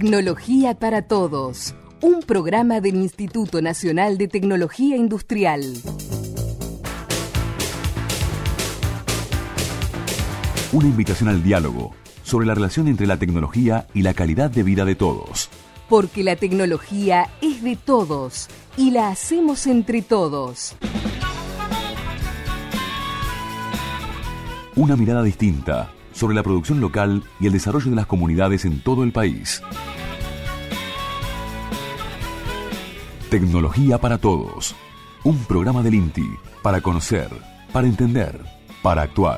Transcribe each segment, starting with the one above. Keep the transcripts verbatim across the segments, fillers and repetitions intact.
Tecnología para Todos, un programa del Instituto Nacional de Tecnología Industrial. Una invitación al diálogo sobre la relación entre la tecnología y la calidad de vida de todos. Porque la tecnología es de todos y la hacemos entre todos. Una mirada distinta sobre la producción local y el desarrollo de las comunidades en todo el país. Tecnología para Todos, un programa del INTI para conocer, para entender, para actuar.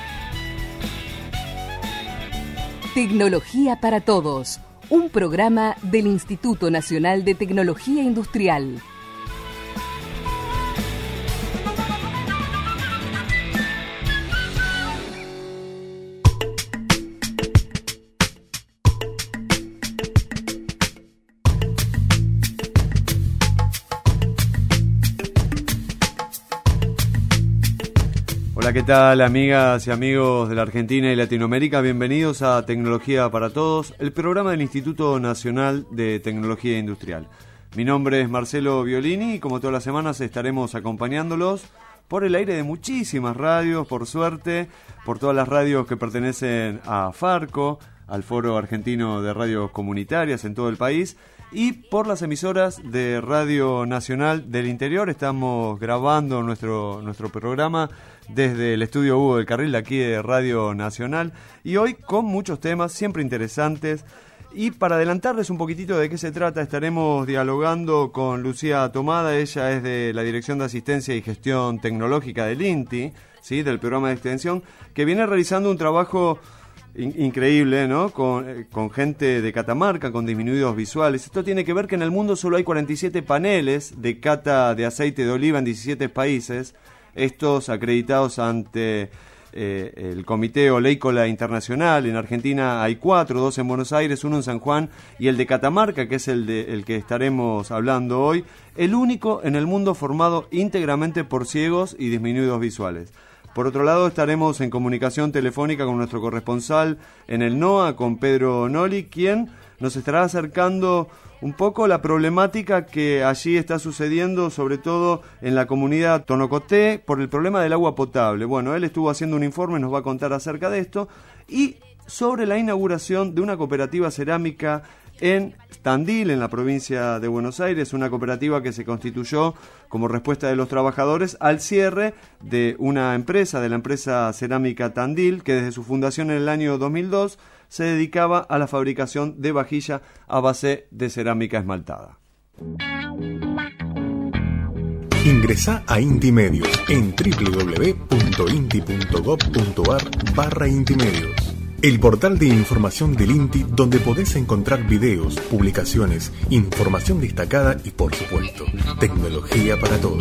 Tecnología para Todos, un programa del Instituto Nacional de Tecnología Industrial. Hola, ¿qué tal, amigas y amigos de la Argentina y Latinoamérica? Bienvenidos a Tecnología para Todos, el programa del Instituto Nacional de Tecnología Industrial. Mi nombre es Marcelo Violini y como todas las semanas estaremos acompañándolos por el aire de muchísimas radios, por suerte, por todas las radios que pertenecen a Farco, al Foro Argentino de Radios Comunitarias en todo el país, y por las emisoras de Radio Nacional del Interior. Estamos grabando nuestro, nuestro programa desde el estudio Hugo del Carril de aquí de Radio Nacional, y hoy con muchos temas siempre interesantes. Y para adelantarles un poquitito de qué se trata, estaremos dialogando con Lucía Tomada. Ella es de la Dirección de Asistencia y Gestión Tecnológica del INTI, ¿sí?, del programa de extensión, que viene realizando un trabajo increíble, ¿no? Con, con gente de Catamarca, con disminuidos visuales. Esto tiene que ver que en el mundo solo hay cuarenta y siete paneles de cata de aceite de oliva en diecisiete países, estos acreditados ante eh, el Comité Oleícola Internacional. En Argentina hay cuatro, dos en Buenos Aires, uno en San Juan, y el de Catamarca, que es el, de, el que estaremos hablando hoy, el único en el mundo formado íntegramente por ciegos y disminuidos visuales. Por otro lado, estaremos en comunicación telefónica con nuestro corresponsal en el NOA, con Pedro Noli, quien nos estará acercando un poco la problemática que allí está sucediendo, sobre todo en la comunidad Tonocoté, por el problema del agua potable. Bueno, él estuvo haciendo un informe, nos va a contar acerca de esto, y sobre la inauguración de una cooperativa cerámica en Tandil, en la provincia de Buenos Aires, una cooperativa que se constituyó como respuesta de los trabajadores al cierre de una empresa, de la empresa cerámica Tandil, que desde su fundación en el año dos mil dos se dedicaba a la fabricación de vajilla a base de cerámica esmaltada. Ingresá a Inti Medios en doble u doble u doble u punto inti punto gob punto ar barra Inti Medios. El portal de información del INTI, donde podés encontrar videos, publicaciones, información destacada y, por supuesto, tecnología para todos.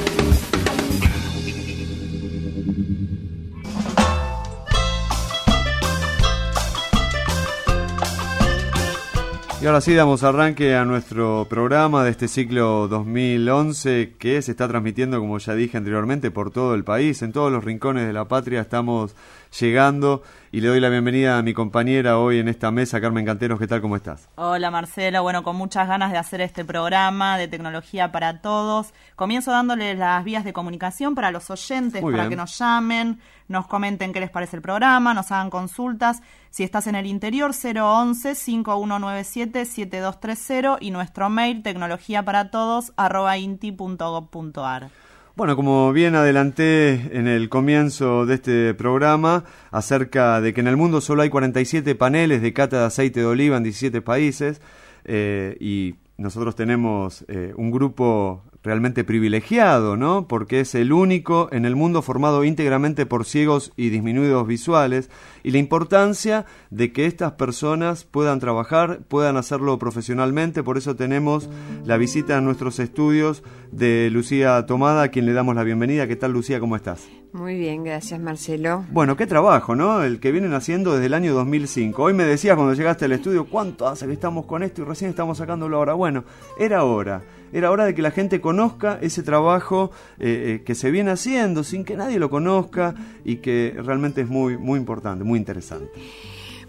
Y ahora sí damos arranque a nuestro programa de este ciclo dos mil once, que se está transmitiendo, como ya dije anteriormente, por todo el país. En todos los rincones de la patria estamos llegando, y le doy la bienvenida a mi compañera hoy en esta mesa, Carmen Canteros. ¿Qué tal? ¿Cómo estás? Hola, Marcelo. Bueno, con muchas ganas de hacer este programa de Tecnología para Todos. Comienzo dándoles las vías de comunicación para los oyentes, Muy para bien. que nos llamen, nos comenten qué les parece el programa, nos hagan consultas. Si estás en el interior, cero once, cinco uno nueve siete, siete dos tres cero, y nuestro mail, tecnologiaparatodos arroba inti punto gob punto ar. Bueno, como bien adelanté en el comienzo de este programa, acerca de que en el mundo solo hay cuarenta y siete paneles de cata de aceite de oliva en diecisiete países, eh, y nosotros tenemos eh, un grupo realmente privilegiado, ¿no? Porque es el único en el mundo formado íntegramente por ciegos y disminuidos visuales, y la importancia de que estas personas puedan trabajar, puedan hacerlo profesionalmente. Por eso tenemos la visita a nuestros estudios de Lucía Tomada, a quien le damos la bienvenida. ¿Qué tal, Lucía? ¿Cómo estás? Muy bien, gracias, Marcelo. Bueno, qué trabajo, ¿no? El que vienen haciendo desde el año dos mil cinco. Hoy me decías cuando llegaste al estudio, ¿cuánto hace que estamos con esto y recién estamos sacándolo ahora? Bueno, era hora. Era hora de que la gente conozca ese trabajo eh, eh, que se viene haciendo sin que nadie lo conozca, y que realmente es muy, muy importante, muy interesante.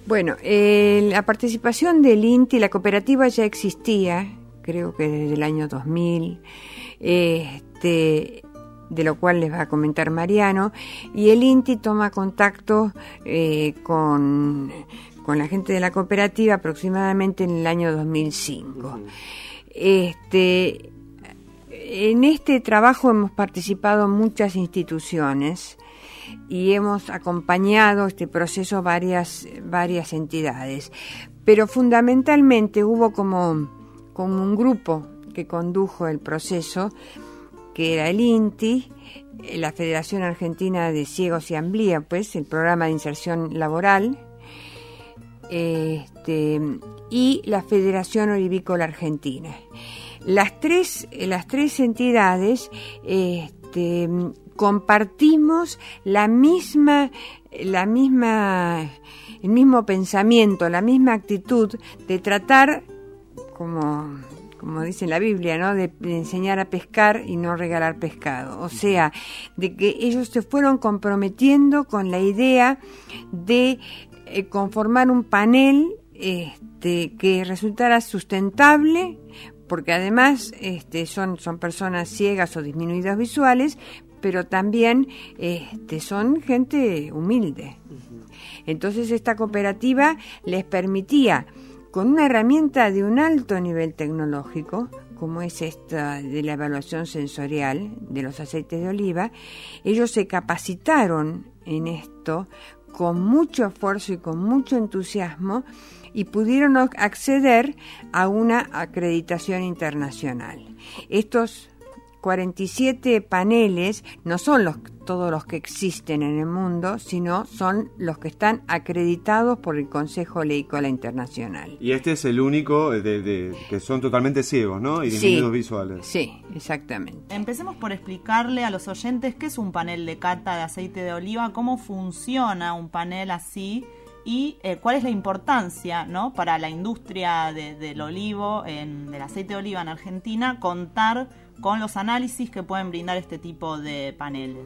Bueno, eh, la participación del INTI, la cooperativa ya existía, creo que desde el año dos mil, este, de lo cual les va a comentar Mariano, y el INTI toma contacto eh, con, con la gente de la cooperativa aproximadamente en el año dos mil cinco. Uh-huh. Este, en este trabajo hemos participado muchas instituciones y hemos acompañado este proceso varias, varias entidades, pero fundamentalmente hubo como, como un grupo que condujo el proceso, que era el INTI, la Federación Argentina de Ciegos y Amblía, pues el programa de inserción laboral, este, y la Federación Olivícola Argentina. Las tres, las tres entidades este, compartimos la misma, la misma, el mismo pensamiento, la misma actitud de tratar, como, como dice en la Biblia, ¿no?, de, de enseñar a pescar y no regalar pescado. O sea, de que ellos se fueron comprometiendo con la idea de eh, conformar un panel este, que resultara sustentable, porque además este, son, son personas ciegas o disminuidas visuales, pero también este, son gente humilde. Entonces esta cooperativa les permitía, con una herramienta de un alto nivel tecnológico, como es esta de la evaluación sensorial de los aceites de oliva, ellos se capacitaron en esto con mucho esfuerzo y con mucho entusiasmo, y pudieron acceder a una acreditación internacional. Estos cuarenta y siete paneles no son los, todos los que existen en el mundo, sino son los que están acreditados por el Consejo Oleícola Internacional. Y este es el único de, de, que son totalmente ciegos, ¿no? Y disminuidos sí, visuales. Sí, exactamente. Empecemos por explicarle a los oyentes qué es un panel de cata de aceite de oliva, cómo funciona un panel así, y eh, cuál es la importancia, ¿no?, para la industria de, del olivo, en, del aceite de oliva en Argentina, contar con los análisis que pueden brindar este tipo de paneles.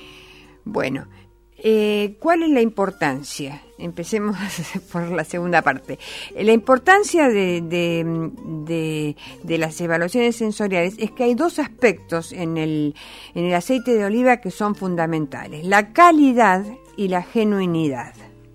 Bueno, eh, ¿cuál es la importancia? Empecemos por la segunda parte. La importancia de, de, de, de las evaluaciones sensoriales es que hay dos aspectos en el, en el aceite de oliva que son fundamentales: la calidad y la genuinidad.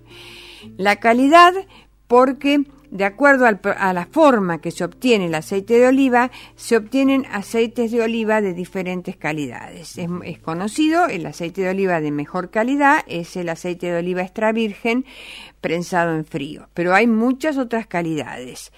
La calidad porque, de acuerdo al, a la forma que se obtiene el aceite de oliva, se obtienen aceites de oliva de diferentes calidades. Es, es conocido, el aceite de oliva de mejor calidad es el aceite de oliva extra virgen prensado en frío, pero hay muchas otras calidades.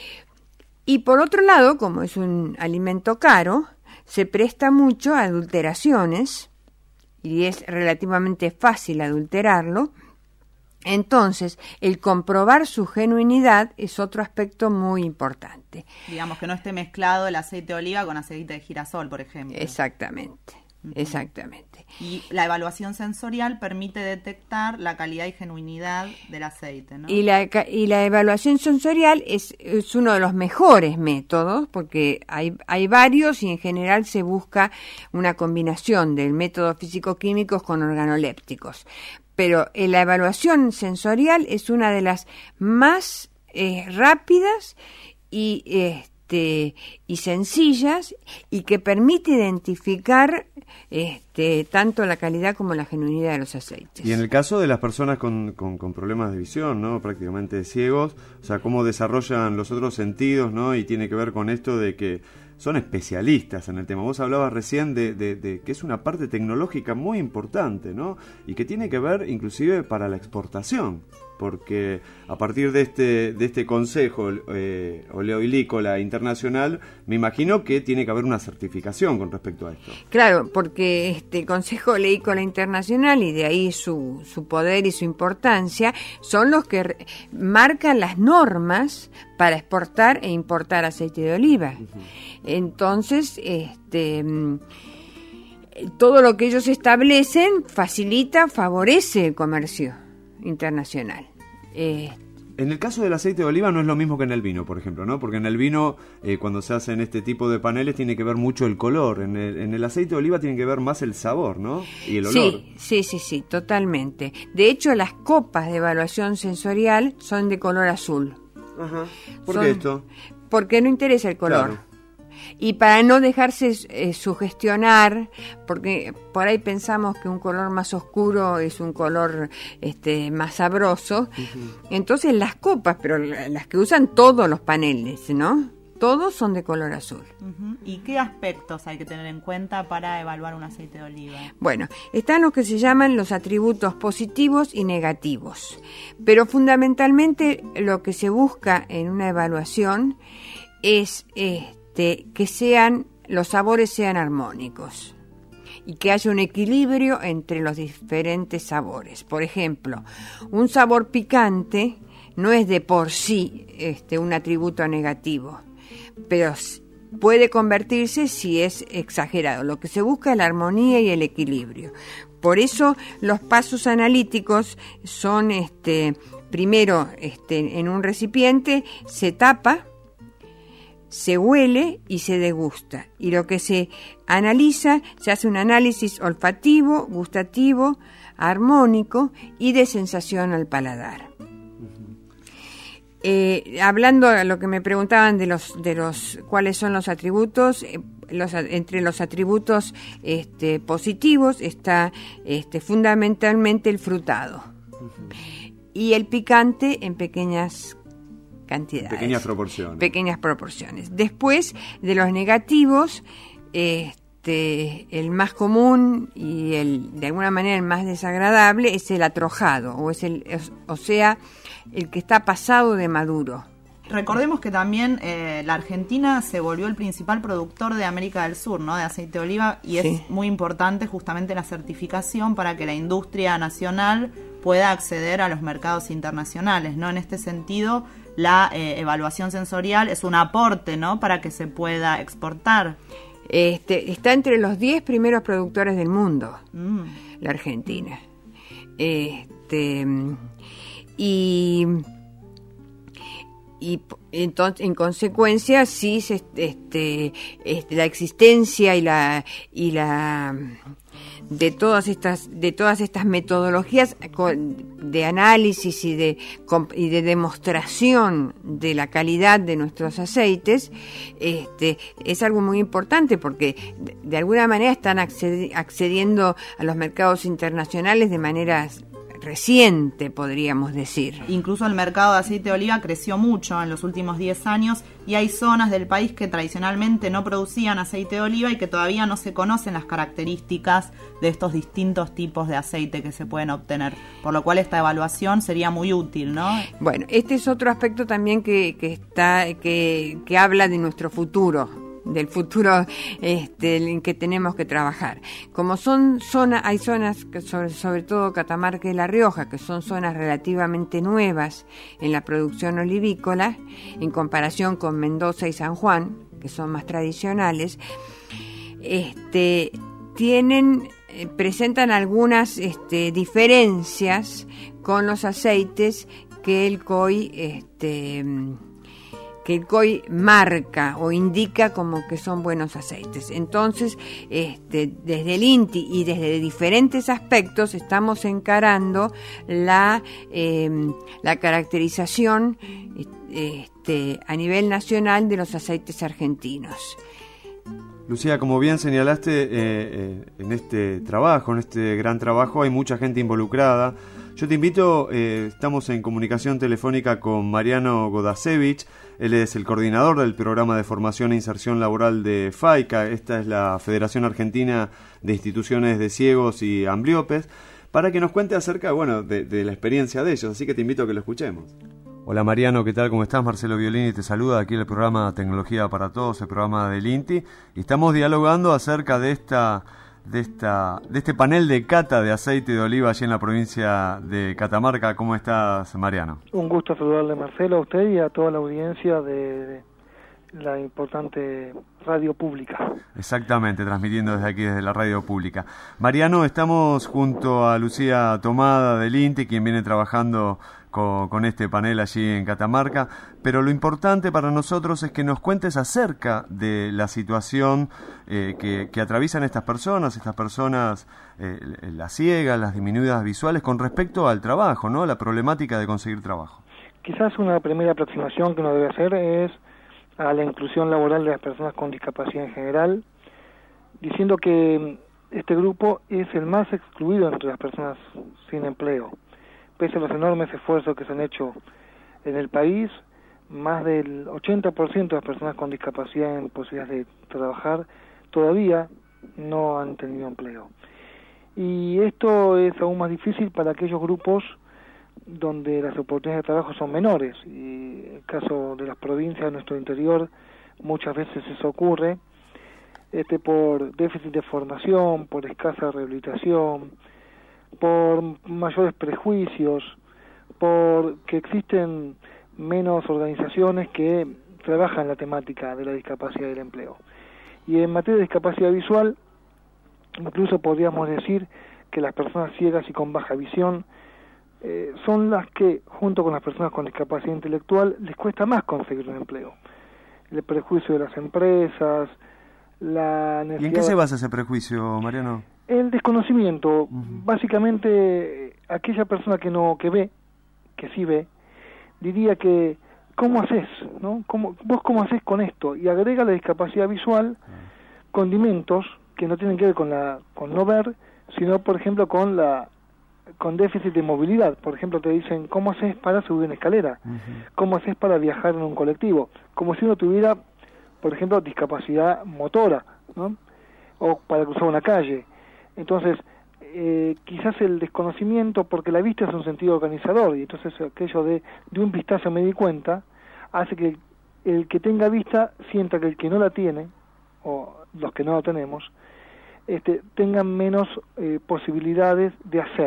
Y por otro lado, como es un alimento caro, se presta mucho a adulteraciones y es relativamente fácil adulterarlo. Entonces, el comprobar su genuinidad es otro aspecto muy importante. Digamos que no esté mezclado el aceite de oliva con aceite de girasol, por ejemplo. Exactamente, uh-huh. exactamente. Y la evaluación sensorial permite detectar la calidad y genuinidad del aceite, ¿no? Y la, y la evaluación sensorial es, es uno de los mejores métodos, porque hay, hay varios y en general se busca una combinación del método físico-químicos con organolépticos. Pero eh, la evaluación sensorial es una de las más eh, rápidas y, este, y sencillas, y que permite identificar este, tanto la calidad como la genuinidad de los aceites. Y en el caso de las personas con, con, con problemas de visión, ¿no?, prácticamente ciegos, o sea, cómo desarrollan los otros sentidos, ¿no?, y tiene que ver con esto de que son especialistas en el tema. Vos hablabas recién de, de, de que es una parte tecnológica muy importante, ¿no?, y que tiene que ver inclusive para la exportación, porque a partir de este de este Consejo eh, Oleoilícola Internacional, me imagino que tiene que haber una certificación con respecto a esto. Claro, porque este el Consejo Oleícola Internacional, y de ahí su, su poder y su importancia, son los que re- marcan las normas para exportar e importar aceite de oliva. Uh-huh. Entonces, este todo lo que ellos establecen facilita, favorece el comercio internacional. Eh, En el caso del aceite de oliva no es lo mismo que en el vino, por ejemplo, ¿no? Porque en el vino, eh, cuando se hacen este tipo de paneles, tiene que ver mucho el color. En el, en el aceite de oliva tiene que ver más el sabor, ¿no? Y el olor. Sí, sí, sí, sí, totalmente. De hecho, las copas de evaluación sensorial son de color azul. Ajá. ¿Por Son, qué esto? Porque no interesa el color. Claro. Y para no dejarse eh, sugestionar, porque por ahí pensamos que un color más oscuro es un color este, más sabroso, uh-huh. Entonces las copas, pero las que usan todos los paneles, ¿no? Todos son de color azul. Uh-huh. ¿Y qué aspectos hay que tener en cuenta para evaluar un aceite de oliva? Bueno, están los que se llaman los atributos positivos y negativos, pero fundamentalmente lo que se busca en una evaluación es este, que sean los sabores sean armónicos y que haya un equilibrio entre los diferentes sabores. Por ejemplo, un sabor picante no es de por sí este, un atributo negativo, pero puede convertirse si es exagerado. Lo que se busca es la armonía y el equilibrio. Por eso los pasos analíticos son, este, primero, este, en un recipiente se tapa, se huele y se degusta. Y lo que se analiza, se hace un análisis olfativo, gustativo, armónico y de sensación al paladar. Eh, hablando de lo que me preguntaban de los de los cuáles son los atributos, eh, los, entre los atributos este, positivos está este, fundamentalmente el frutado uh-huh. y el picante en pequeñas cantidades, pequeñas proporciones. Pequeñas proporciones. Después de los negativos, este, el más común y el de alguna manera el más desagradable es el atrojado, o es el, es, o sea, el que está pasado de maduro. Recordemos que también eh, la Argentina se volvió el principal productor de América del Sur, ¿no? De aceite de oliva, y sí. Es muy importante justamente la certificación para que la industria nacional pueda acceder a los mercados internacionales, ¿no? En este sentido, la eh, evaluación sensorial es un aporte, ¿no? Para que se pueda exportar. Este, está entre los diez primeros productores del mundo, mm. la Argentina. Este, y... Y entonces, en consecuencia, sí, se, este, este, la existencia y la y la de todas estas de todas estas metodologías de análisis y de y de demostración de la calidad de nuestros aceites, este, es algo muy importante porque de, de alguna manera están accediendo a los mercados internacionales de manera reciente, podríamos decir. Incluso el mercado de aceite de oliva creció mucho en los últimos diez años y hay zonas del país que tradicionalmente no producían aceite de oliva y que todavía no se conocen las características de estos distintos tipos de aceite que se pueden obtener, por lo cual esta evaluación sería muy útil, ¿no? Bueno, este es otro aspecto también que, que está que, que habla de nuestro futuro, del futuro este, en que tenemos que trabajar. Como son zonas, hay zonas, que sobre, sobre todo Catamarca y La Rioja, que son zonas relativamente nuevas en la producción olivícola, en comparación con Mendoza y San Juan, que son más tradicionales, este, tienen, eh, presentan algunas este, diferencias con los aceites que el C O I este, que el C O I marca o indica como que son buenos aceites. Entonces, este, desde el INTI y desde diferentes aspectos estamos encarando la, eh, la caracterización este, a nivel nacional de los aceites argentinos. Lucía, como bien señalaste, eh, eh, en este trabajo, en este gran trabajo, hay mucha gente involucrada. Yo te invito, eh, estamos en comunicación telefónica con Mariano Godasevich. Él es el coordinador del programa de formación e inserción laboral de FAICA. Esta es la Federación Argentina de Instituciones de Ciegos y Ambliopes, para que nos cuente acerca, bueno, de, de la experiencia de ellos. Así que te invito a que lo escuchemos. Hola Mariano, ¿qué tal? ¿Cómo estás? Marcelo Violini te saluda aquí en el programa Tecnología para Todos, el programa del INTI. Y estamos dialogando acerca de esta... De, esta, de este panel de cata de aceite de oliva allí en la provincia de Catamarca. ¿Cómo estás, Mariano? Un gusto saludarle, Marcelo, a usted y a toda la audiencia de, de la importante radio pública. Exactamente, transmitiendo desde aquí, desde la radio pública. Mariano, estamos junto a Lucía Tomada del INTI, quien viene trabajando con, con este panel allí en Catamarca, pero lo importante para nosotros es que nos cuentes acerca de la situación eh, que, que atraviesan estas personas, estas personas, eh, las ciegas, las disminuidas visuales, con respecto al trabajo, ¿no? La problemática de conseguir trabajo. Quizás una primera aproximación que uno debe hacer es a la inclusión laboral de las personas con discapacidad en general, diciendo que este grupo es el más excluido entre las personas sin empleo. Pese a los enormes esfuerzos que se han hecho en el país, más del ochenta por ciento de las personas con discapacidad en posibilidades de trabajar todavía no han tenido empleo. Y esto es aún más difícil para aquellos grupos donde las oportunidades de trabajo son menores, y en el caso de las provincias de nuestro interior muchas veces eso ocurre este por déficit de formación, por escasa rehabilitación, por mayores prejuicios, por que existen menos organizaciones que trabajan la temática de la discapacidad y del empleo. Y en materia de discapacidad visual, incluso podríamos decir que las personas ciegas y con baja visión Eh, son las que, junto con las personas con discapacidad intelectual, les cuesta más conseguir un empleo. El prejuicio de las empresas, la necesidad... ¿Y en qué se basa ese prejuicio, Mariano? El desconocimiento. Uh-huh. Básicamente, aquella persona que no que ve, que sí ve, diría que, ¿cómo haces? ¿No? ¿Cómo, ¿Vos cómo haces con esto? Y agrega la discapacidad visual, uh-huh, condimentos que no tienen que ver con, la, con no ver, sino, por ejemplo, con la... con déficit de movilidad. Por ejemplo, te dicen, ¿cómo haces para subir una escalera? Uh-huh. ¿Cómo haces para viajar en un colectivo? Como si uno tuviera, por ejemplo, discapacidad motora, ¿no? O para cruzar una calle. Entonces, eh, quizás el desconocimiento, porque la vista es un sentido organizador, y entonces aquello de, de un vistazo me di cuenta, hace que el, el que tenga vista sienta que el que no la tiene, o los que no la tenemos, este, tengan menos eh, posibilidades de hacer.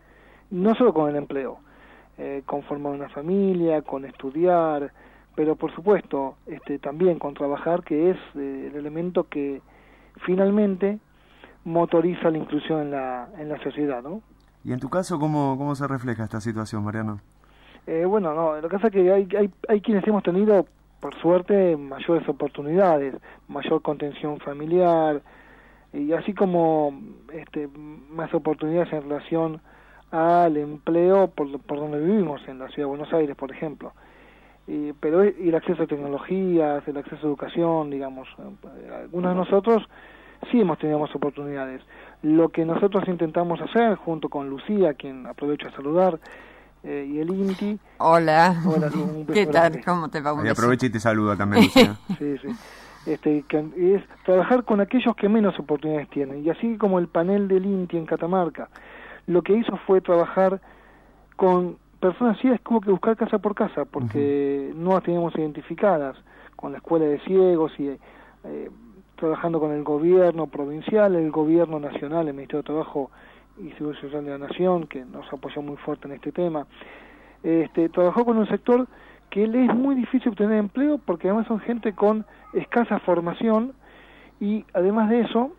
No solo con el empleo, eh, con formar una familia, con estudiar, pero por supuesto este, también con trabajar, que es eh, el elemento que finalmente motoriza la inclusión en la, en la sociedad, ¿no? ¿Y en tu caso cómo, cómo se refleja esta situación, Mariano? Eh, bueno, no, lo que pasa es que hay, hay, hay quienes hemos tenido, por suerte, mayores oportunidades, mayor contención familiar, y así como este, más oportunidades en relación al empleo por, por donde vivimos, en la ciudad de Buenos Aires, por ejemplo. Y, pero y el acceso a tecnologías, el acceso a educación, digamos, algunos de nosotros sí hemos tenido más oportunidades. Lo que nosotros intentamos hacer, junto con Lucía, quien aprovecho a saludar, eh, y el INTI... Hola, hola un beso ¿qué tal? grande. ¿Cómo te va? Un y beso. aprovecha y te saluda también, Lucía. Sí, sí. Este, que es trabajar con aquellos que menos oportunidades tienen, y así como el panel del INTI en Catamarca, lo que hizo fue trabajar con personas ciegas que hubo que buscar casa por casa, porque uh-huh, no las teníamos identificadas, con la escuela de ciegos y eh, trabajando con el gobierno provincial, el gobierno nacional, el Ministerio de Trabajo y Seguridad Social de la Nación, que nos apoyó muy fuerte en este tema. Este, trabajó con un sector que le es muy difícil obtener empleo, porque además son gente con escasa formación, y además de eso,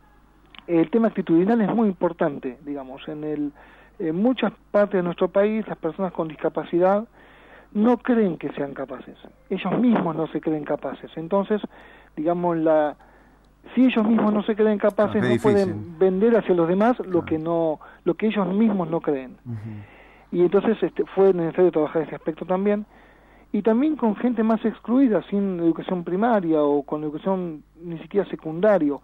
el tema actitudinal es muy importante, digamos. En, el, en muchas partes de nuestro país, las personas con discapacidad no creen que sean capaces. Ellos mismos no se creen capaces. Entonces, digamos, la si ellos mismos no se creen capaces, no, no pueden vender hacia los demás lo que no lo que ellos mismos no creen. Uh-huh. Y entonces este, fue necesario trabajar ese aspecto también. Y también con gente más excluida, sin educación primaria o con educación ni siquiera secundario.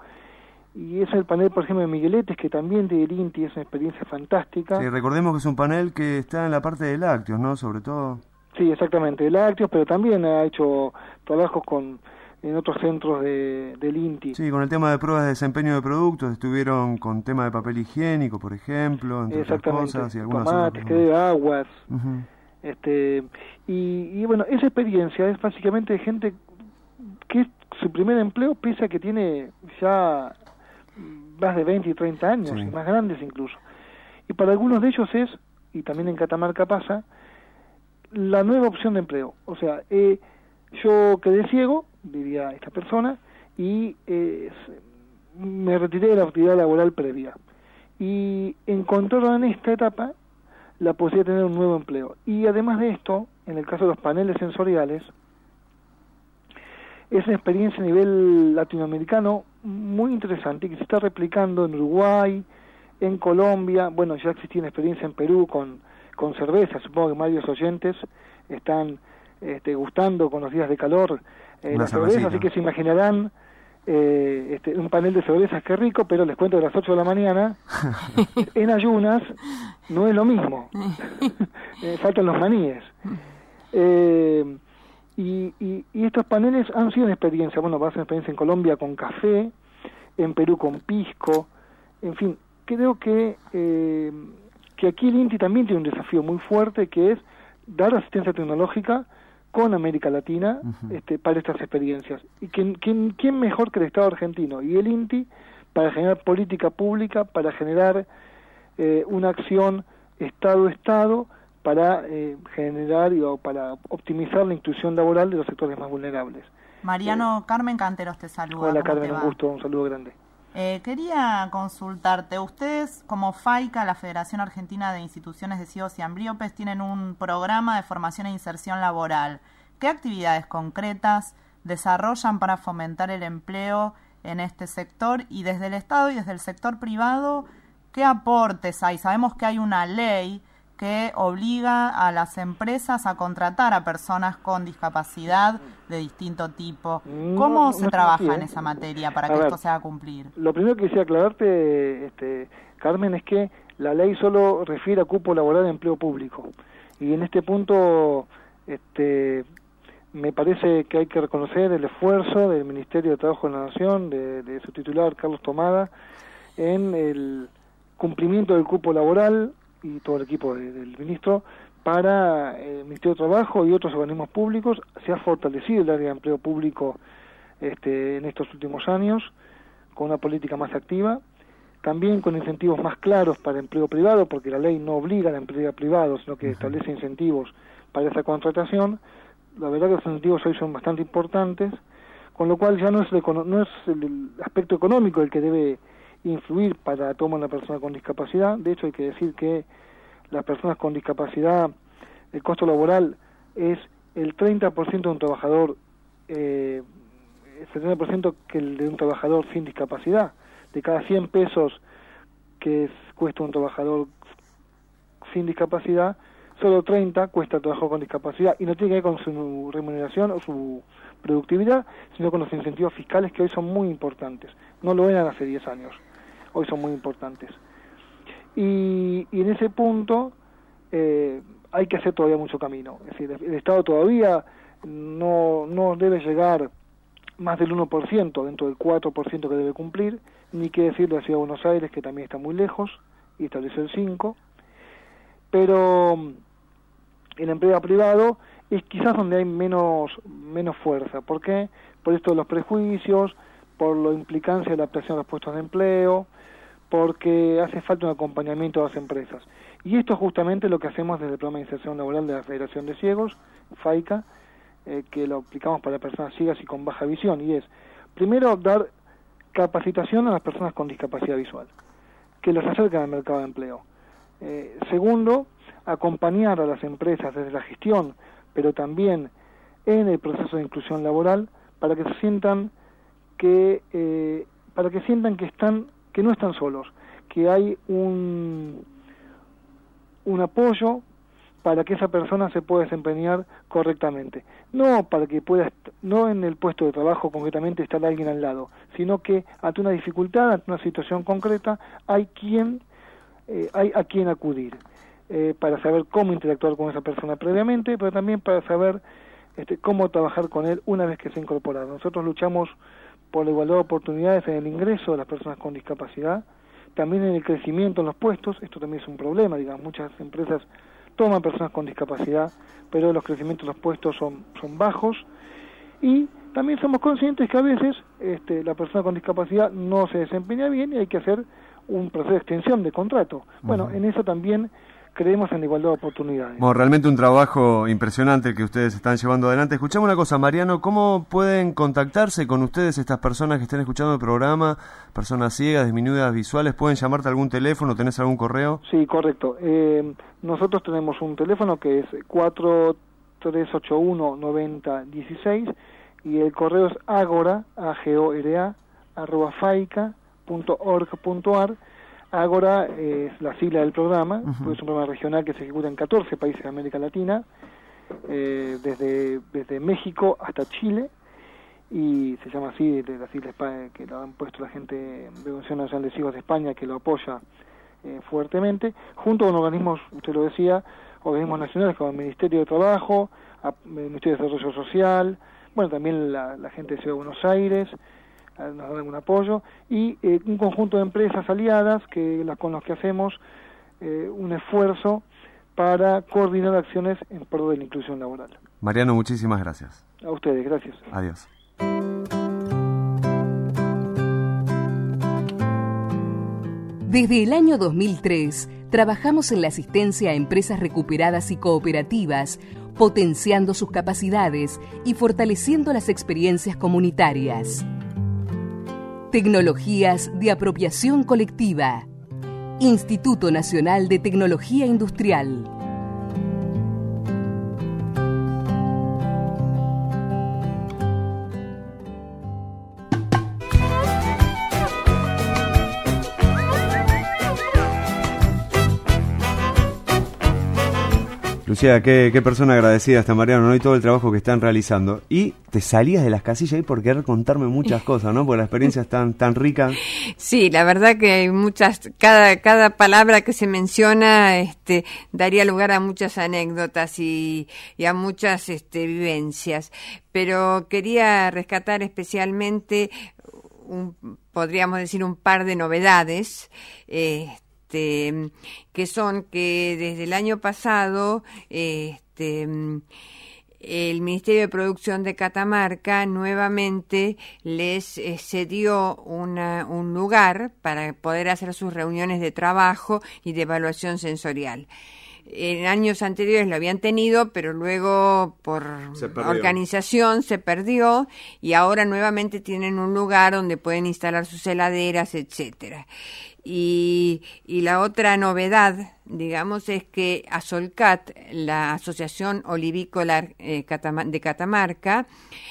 Y es el panel, por ejemplo, de Migueletes, que también de INTI es una experiencia fantástica. Sí, recordemos que es un panel que está en la parte de lácteos, ¿no? Sobre todo. Sí, exactamente, de lácteos, pero también ha hecho trabajos con en otros centros de, del INTI. Sí, con el tema de pruebas de desempeño de productos, estuvieron con tema de papel higiénico, por ejemplo, entre otras cosas, y algunas tomates, otras, que de aguas. Uh-huh. este y, y bueno, esa experiencia es básicamente de gente que es su primer empleo, pese a que tiene ya más de veinte y treinta años, sí, y más grandes incluso. Y para algunos de ellos es, y también en Catamarca pasa, la nueva opción de empleo. O sea, eh, yo quedé ciego, vivía esta persona, y eh, me retiré de la actividad laboral previa. Y encontraron en esta etapa la posibilidad de tener un nuevo empleo. Y además de esto, en el caso de los paneles sensoriales, es una experiencia a nivel latinoamericano muy interesante que se está replicando en Uruguay, en Colombia. Bueno, ya existía una experiencia en Perú con, con cerveza. Supongo que varios oyentes están este, gustando con los días de calor eh, la cerveza, así que se imaginarán eh, este, un panel de cervezas, qué rico, pero les cuento que a las ocho de la mañana, en ayunas, no es lo mismo. eh, faltan los maníes. Eh, y, y, y estos paneles han sido una experiencia, bueno, va a ser una experiencia en Colombia con café, en Perú con pisco, en fin, creo que, eh, que aquí el INTI también tiene un desafío muy fuerte, que es dar asistencia tecnológica con América Latina uh-huh. este, para estas experiencias. ¿Y quién, quién, quién mejor que el Estado argentino y el INTI para generar política pública, para generar eh, una acción Estado-Estado, para eh, generar o para optimizar la inclusión laboral de los sectores más vulnerables? Mariano, eh, Carmen Canteros te saluda. Hola Carmen, un gusto, un saludo grande. Eh, quería consultarte, ustedes como FAICA, la Federación Argentina de Instituciones de Ciegos y Ambliopes, tienen un programa de formación e inserción laboral. ¿Qué actividades concretas desarrollan para fomentar el empleo en este sector? Y desde el Estado y desde el sector privado, ¿qué aportes hay? Sabemos que hay una ley que obliga a las empresas a contratar a personas con discapacidad de distinto tipo. ¿Cómo no, se no trabaja así, en ¿eh? esa materia para a que ver, esto se haga cumplir? Lo primero que quisiera aclararte, este, Carmen, es que la ley solo refiere a cupo laboral de empleo público. Y en este punto este, me parece que hay que reconocer el esfuerzo del Ministerio de Trabajo de la Nación, de, de su titular, Carlos Tomada, en el cumplimiento del cupo laboral, y todo el equipo de, del ministro, para el Ministerio de Trabajo y otros organismos públicos. Se ha fortalecido el área de empleo público este, en estos últimos años, con una política más activa, también con incentivos más claros para empleo privado, porque la ley no obliga al empleo privado, sino que establece incentivos para esa contratación. La verdad que los incentivos hoy son bastante importantes, con lo cual ya no es el, no es el aspecto económico el que debe influir para la toma de una persona con discapacidad. De hecho, hay que decir que las personas con discapacidad, el costo laboral es el treinta por ciento de un trabajador, eh, el setenta por ciento que el de un trabajador sin discapacidad. De cada cien pesos que es, cuesta un trabajador sin discapacidad, solo treinta cuesta el trabajador con discapacidad, y no tiene que ver con su remuneración o su productividad, sino con los incentivos fiscales, que hoy son muy importantes. No lo eran hace diez años. Hoy son muy importantes. Y, y en ese punto eh, hay que hacer todavía mucho camino. Es decir, el Estado todavía no, no debe llegar más del uno por ciento dentro del cuatro por ciento que debe cumplir, ni que decirle a la Ciudad de Buenos Aires, que también está muy lejos, y estableció el cinco. Pero el empleo privado es quizás donde hay menos, menos fuerza. ¿Por qué? Por esto de los prejuicios, por la implicancia de la adaptación a los puestos de empleo, porque hace falta un acompañamiento a las empresas. Y esto es justamente lo que hacemos desde el programa de inserción laboral de la Federación de Ciegos, FAICA, eh, que lo aplicamos para personas ciegas y con baja visión, y es, primero, dar capacitación a las personas con discapacidad visual, que los acerquen al mercado de empleo. Eh, segundo, acompañar a las empresas desde la gestión, pero también en el proceso de inclusión laboral, para que se sientan que eh, para que sientan que están que no están solos, que hay un un apoyo para que esa persona se pueda desempeñar correctamente, no para que pueda, no en el puesto de trabajo concretamente estar alguien al lado, sino que ante una dificultad, ante una situación concreta, hay quien eh, hay a quien acudir eh, para saber cómo interactuar con esa persona previamente, pero también para saber este, cómo trabajar con él una vez que se ha incorporado. Nosotros luchamos por la igualdad de oportunidades en el ingreso de las personas con discapacidad, también en el crecimiento en los puestos. Esto también es un problema, digamos, muchas empresas toman personas con discapacidad, pero los crecimientos de los puestos son, son bajos, y también somos conscientes que a veces este, la persona con discapacidad no se desempeña bien y hay que hacer un proceso de extensión de contrato. Bueno, uh-huh. En eso también creemos en la igualdad de oportunidades. Bueno, realmente un trabajo impresionante el que ustedes están llevando adelante. Escuchame una cosa, Mariano, ¿cómo pueden contactarse con ustedes estas personas que estén escuchando el programa, personas ciegas, disminuidas visuales? ¿Pueden llamarte a algún teléfono? ¿Tenés algún correo? Sí, correcto. Eh, nosotros tenemos un teléfono que es cuatro tres ocho uno nueve cero uno seis y el correo es agora, A G O R A, arroba faica punto org punto ar. Agora eh, es la sigla del programa, uh-huh. Pues es un programa regional que se ejecuta en catorce países de América Latina, eh, desde, desde México hasta Chile, y se llama así, de las siglas que lo han puesto la gente de la Unión Nacional de Ciegos de España, que lo apoya eh, fuertemente, junto con organismos, usted lo decía, organismos nacionales como el Ministerio de Trabajo, el Ministerio de Desarrollo Social, bueno, también la, la gente de Ciudad de Buenos Aires, nos dan algún apoyo, y eh, un conjunto de empresas aliadas que las, con los que hacemos eh, un esfuerzo para coordinar acciones en pro de la inclusión laboral. Mariano, muchísimas gracias. A ustedes, gracias. Adiós. Desde el año dos mil tres, trabajamos en la asistencia a empresas recuperadas y cooperativas, potenciando sus capacidades y fortaleciendo las experiencias comunitarias. Tecnologías de apropiación colectiva. Instituto Nacional de Tecnología Industrial. Lucía, qué, qué persona agradecida está Mariano, ¿no? Y todo el trabajo que están realizando. Y te salías de las casillas ahí por querer contarme muchas cosas, ¿no? Porque la experiencia es tan, tan rica. Sí, la verdad que hay muchas, cada, cada palabra que se menciona, este, daría lugar a muchas anécdotas y, y a muchas, este, vivencias. Pero quería rescatar especialmente, un, podríamos decir, un par de novedades, eh, Este, que son que desde el año pasado este, el Ministerio de Producción de Catamarca nuevamente les eh, cedió una, un lugar para poder hacer sus reuniones de trabajo y de evaluación sensorial. En años anteriores lo habían tenido, pero luego por se organización se perdió y ahora nuevamente tienen un lugar donde pueden instalar sus heladeras, etcétera. Y, y la otra novedad, digamos, es que Asolcat, la Asociación Olivícola eh, Catama- de Catamarca,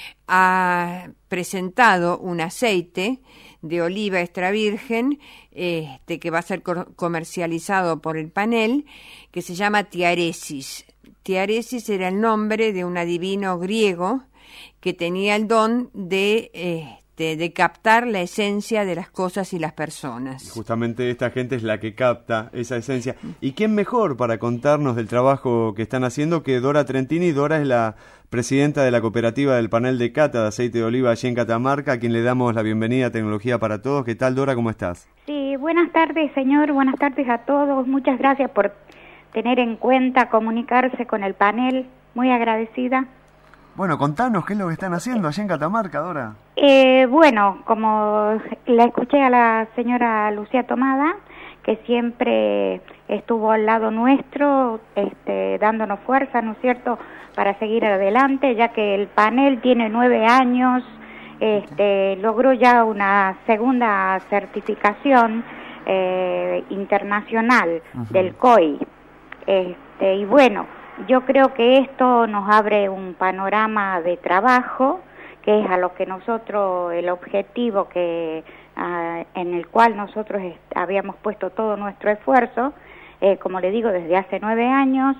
ha presentado un aceite de oliva extra virgen este, que va a ser co- comercializado por el panel, que se llama Tiaresis. Tiaresis era el nombre de un adivino griego que tenía el don de... Eh, De, de captar la esencia de las cosas y las personas. Justamente esta gente es la que capta esa esencia. ¿Y quién mejor para contarnos del trabajo que están haciendo que Dora Trentini? Dora es la presidenta de la cooperativa del panel de cata de aceite de oliva allí en Catamarca, a quien le damos la bienvenida a Tecnología para Todos. ¿Qué tal, Dora? ¿Cómo estás? Sí, buenas tardes, señor. Buenas tardes a todos. Muchas gracias por tener en cuenta, comunicarse con el panel. Muy agradecida. Bueno, contanos qué es lo que están haciendo allá en Catamarca, Dora. Eh, bueno, como la escuché a la señora Lucía Tomada, que siempre estuvo al lado nuestro, este, dándonos fuerza, ¿no es cierto?, para seguir adelante, ya que el panel tiene nueve años, este, logró ya una segunda certificación eh, internacional uh-huh. del C O I. Este, y bueno, yo creo que esto nos abre un panorama de trabajo, que es a lo que nosotros, el objetivo que uh, en el cual nosotros habíamos puesto todo nuestro esfuerzo, eh, como le digo, desde hace nueve años,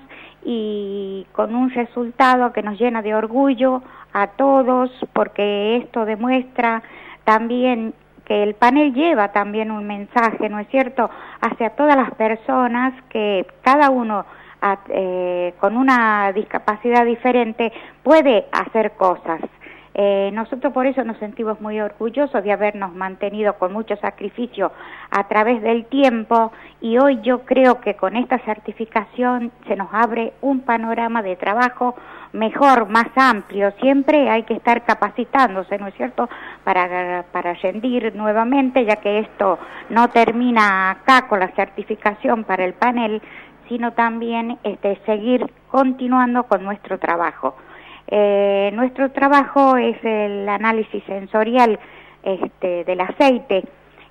y con un resultado que nos llena de orgullo a todos, porque esto demuestra también que el panel lleva también un mensaje, ¿no es cierto?, hacia todas las personas, que cada uno A, eh, con una discapacidad diferente puede hacer cosas. Eh, nosotros por eso nos sentimos muy orgullosos de habernos mantenido con mucho sacrificio a través del tiempo, y hoy yo creo que con esta certificación se nos abre un panorama de trabajo mejor, más amplio. Siempre hay que estar capacitándose, ¿no es cierto?, para, para rendir nuevamente, ya que esto no termina acá con la certificación para el panel, sino también este, seguir continuando con nuestro trabajo. Eh, nuestro trabajo es el análisis sensorial este, del aceite.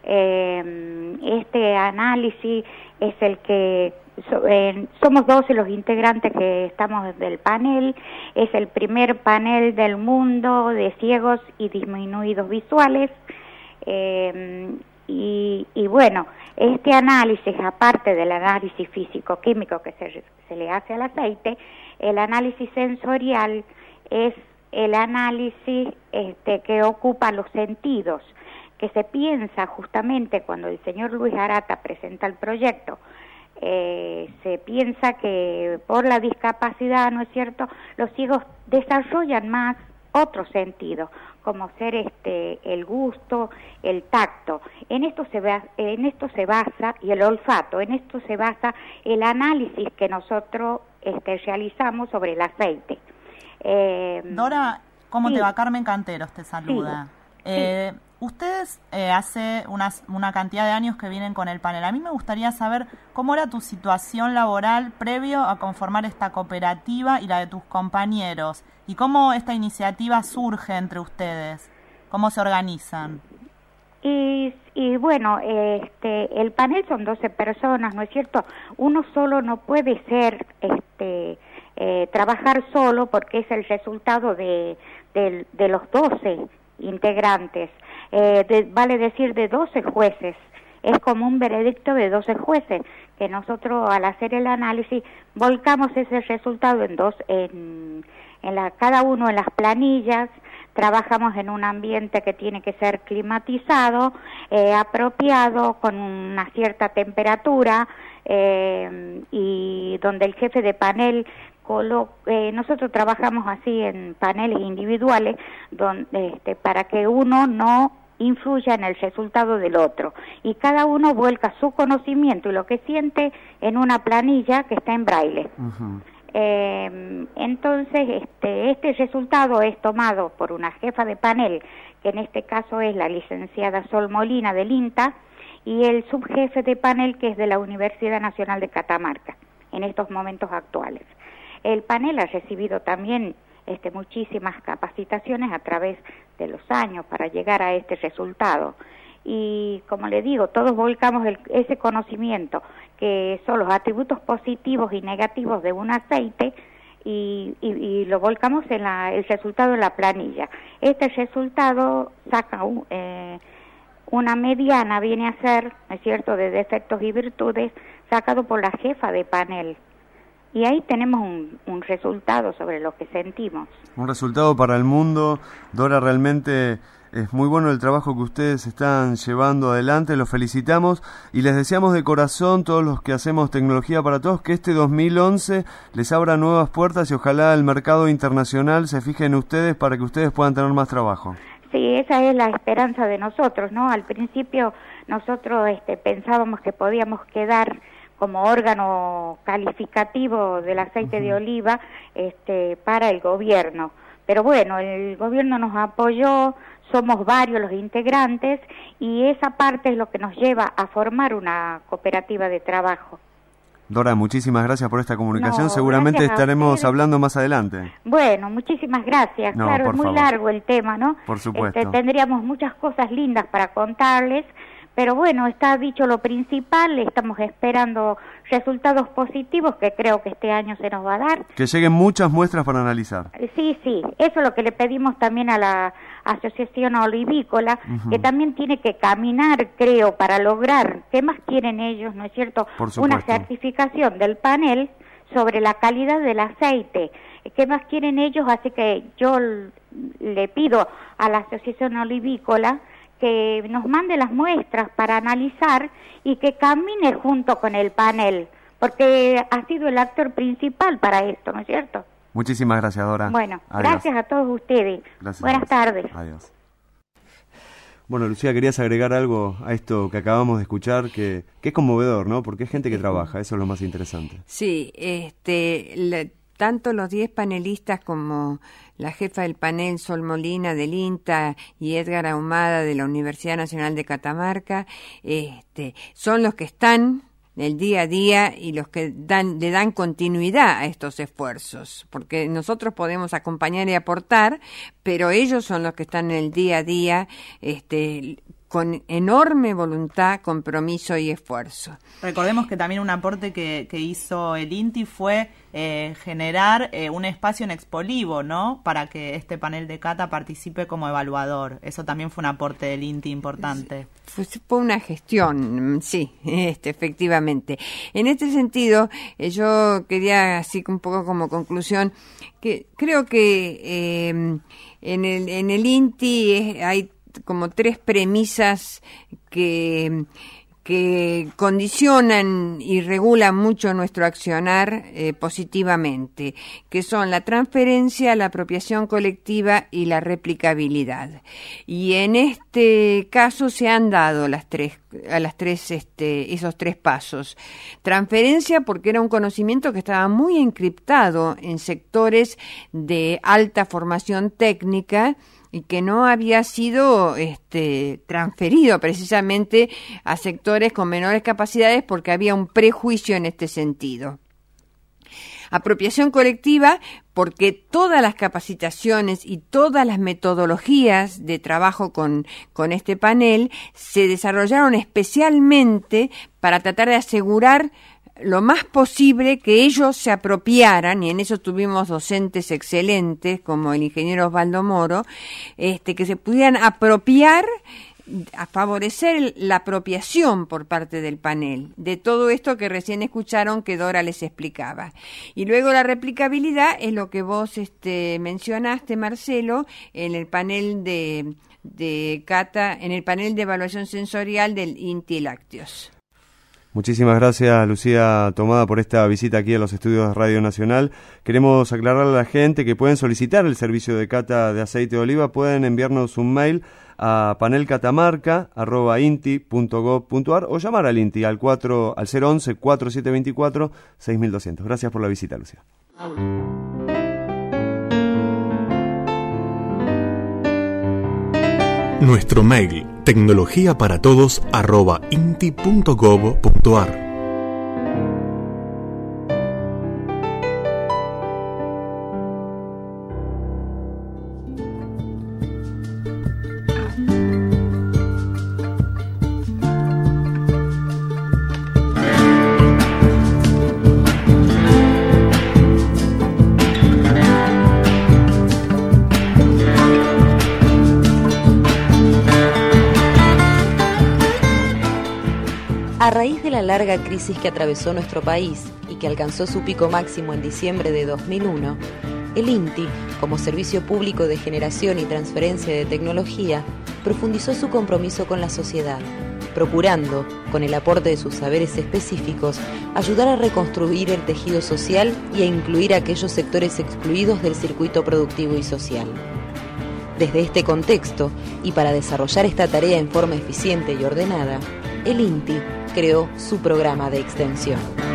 Eh, este análisis es el que so, eh, somos doce los integrantes que estamos del panel. Es el primer panel del mundo de ciegos y disminuidos visuales. Eh, y, y bueno, este análisis, aparte del análisis físico-químico que se, se le hace al aceite, el análisis sensorial es el análisis este, que ocupa los sentidos, que se piensa justamente cuando el señor Luis Arata presenta el proyecto, eh, se piensa que por la discapacidad, ¿no es cierto?, los ciegos desarrollan más otros sentidos, como ser este el gusto, el tacto. En esto se va, en esto se basa, y el olfato, en esto se basa el análisis que nosotros este, realizamos sobre el aceite. Eh, Dora, ¿cómo sí. te va? Carmen Canteros te saluda. Sí. Eh, sí. Ustedes eh, hace unas, una cantidad de años que vienen con el panel. A mí me gustaría saber cómo era tu situación laboral previo a conformar esta cooperativa y la de tus compañeros, y cómo esta iniciativa surge entre ustedes, cómo se organizan. Y, y bueno, este, el panel son doce personas, ¿no es cierto? Uno solo no puede ser, este, eh, trabajar solo, porque es el resultado de, de, de los doce integrantes. Eh, de, vale decir de doce jueces, es como un veredicto de doce jueces, que nosotros al hacer el análisis volcamos ese resultado en dos, en, en la, cada uno en las planillas. Trabajamos en un ambiente que tiene que ser climatizado, eh, apropiado, con una cierta temperatura, eh, y donde el jefe de panel Colo, eh, nosotros trabajamos así en paneles individuales, donde, este, para que uno no influya en el resultado del otro, y cada uno vuelca su conocimiento y lo que siente en una planilla que está en braille. Uh-huh. Eh, entonces este, este resultado es tomado por una jefa de panel, que en este caso es la licenciada Sol Molina del INTA, y el subjefe de panel, que es de la Universidad Nacional de Catamarca, en estos momentos actuales. El panel ha recibido también este, muchísimas capacitaciones a través de los años para llegar a este resultado. Y como le digo, todos volcamos el, ese conocimiento, que son los atributos positivos y negativos de un aceite, y, y, y lo volcamos en la, el resultado en la planilla. Este resultado saca un, eh, una mediana, viene a ser, ¿no es cierto?, de defectos y virtudes, sacado por la jefa de panel. Y ahí tenemos un, un resultado sobre lo que sentimos. Un resultado para el mundo. Dora, realmente es muy bueno el trabajo que ustedes están llevando adelante, los felicitamos y les deseamos de corazón, todos los que hacemos Tecnología para Todos, que este dos mil once les abra nuevas puertas y ojalá el mercado internacional se fije en ustedes para que ustedes puedan tener más trabajo. Sí, esa es la esperanza de nosotros, ¿no? Al principio nosotros este, pensábamos que podíamos quedar como órgano calificativo del aceite uh-huh. de oliva este, para el gobierno. Pero bueno, el gobierno nos apoyó, somos varios los integrantes, y esa parte es lo que nos lleva a formar una cooperativa de trabajo. Dora, muchísimas gracias por esta comunicación, no, seguramente estaremos hablando más adelante. Bueno, muchísimas gracias, no, claro, es muy favor. largo el tema, ¿no? Por supuesto. Este, tendríamos muchas cosas lindas para contarles, pero bueno, está dicho lo principal, estamos esperando resultados positivos que creo que este año se nos va a dar. Que lleguen muchas muestras para analizar. Sí, sí, eso es lo que le pedimos también a la Asociación Olivícola, uh-huh. que también tiene que caminar, creo, para lograr, ¿qué más quieren ellos, no es cierto? Por supuesto. Una certificación del panel sobre la calidad del aceite. ¿Qué más quieren ellos? Así que yo le pido a la Asociación Olivícola que nos mande las muestras para analizar y que camine junto con el panel, porque ha sido el actor principal para esto, ¿no es cierto? Muchísimas gracias, Dora. Bueno, Adiós. Gracias a todos ustedes. Gracias. Buenas tardes. Adiós. Bueno, Lucía, querías agregar algo a esto que acabamos de escuchar, que, que es conmovedor, ¿no? Porque es gente que trabaja, eso es lo más interesante. Sí, este... La... Tanto los diez panelistas como la jefa del panel, Sol Molina del INTA, y Edgar Ahumada de la Universidad Nacional de Catamarca, este, son los que están el día a día y los que dan, le dan continuidad a estos esfuerzos, porque nosotros podemos acompañar y aportar, pero ellos son los que están en el día a día, este, con enorme voluntad, compromiso y esfuerzo. Recordemos que también un aporte que, que hizo el INTI fue eh, generar eh, un espacio en Expolivo, ¿no? Para que este panel de cata participe como evaluador. Eso también fue un aporte del INTI importante. Fue, fue una gestión, sí, este, efectivamente. En este sentido, eh, yo quería, así un poco como conclusión, que creo que eh, en el, en el INTI es, hay como tres premisas que, que condicionan y regulan mucho nuestro accionar eh, positivamente, que son la transferencia, la apropiación colectiva y la replicabilidad. Y en este caso se han dado las tres, a las tres, este, esos tres pasos. Transferencia porque era un conocimiento que estaba muy encriptado en sectores de alta formación técnica y que no había sido este, transferido precisamente a sectores con menores capacidades porque había un prejuicio en este sentido. Apropiación colectiva porque todas las capacitaciones y todas las metodologías de trabajo con, con este panel se desarrollaron especialmente para tratar de asegurar lo más posible que ellos se apropiaran, y en eso tuvimos docentes excelentes como el ingeniero Osvaldo Moro, este, que se pudieran apropiar, a favorecer la apropiación por parte del panel de todo esto que recién escucharon que Dora les explicaba. Y luego la replicabilidad es lo que vos este, mencionaste, Marcelo, en el panel de, de cata, en el panel de evaluación sensorial del INTI Lácteos. Muchísimas gracias, Lucía Tomada, por esta visita aquí a los estudios de Radio Nacional. Queremos aclararle a la gente que pueden solicitar el servicio de cata de aceite de oliva, pueden enviarnos un mail a panelcatamarca arroba inti punto gob punto ar o llamar al INTI al, cuatro, al cero once, cuatro siete veinticuatro, seis mil doscientos. Gracias por la visita, Lucía. Nuestro mail, tecnología para todos arroba inti punto gob punto ar. A raíz de la larga crisis que atravesó nuestro país y que alcanzó su pico máximo en diciembre de dos mil uno, el INTI, como servicio público de generación y transferencia de tecnología, profundizó su compromiso con la sociedad, procurando, con el aporte de sus saberes específicos, ayudar a reconstruir el tejido social y a incluir a aquellos sectores excluidos del circuito productivo y social. Desde este contexto, y para desarrollar esta tarea en forma eficiente y ordenada, el INTI creó su programa de extensión.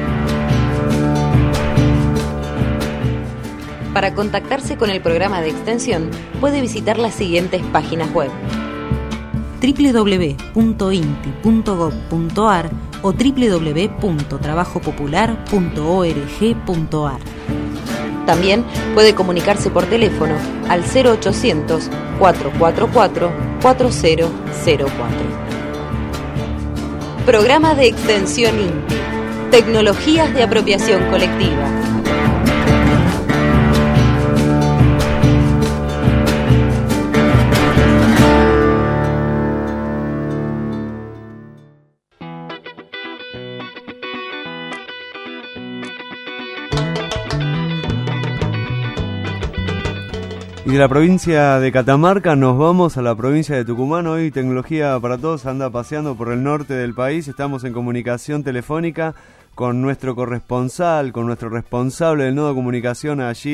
Para contactarse con el programa de extensión, puede visitar las siguientes páginas web: doble u doble u doble u punto inti punto gob punto ar o doble u doble u doble u punto trabajo popular punto org punto ar. También puede comunicarse por teléfono al cero ochocientos, cuatro cuatro cuatro, cuatro cero cero cuatro. Programa de extensión INTI. Tecnologías de apropiación colectiva. Y de la provincia de Catamarca nos vamos a la provincia de Tucumán. Hoy Tecnología para Todos anda paseando por el norte del país. Estamos en comunicación telefónica con nuestro corresponsal, con nuestro responsable del nodo de comunicación allí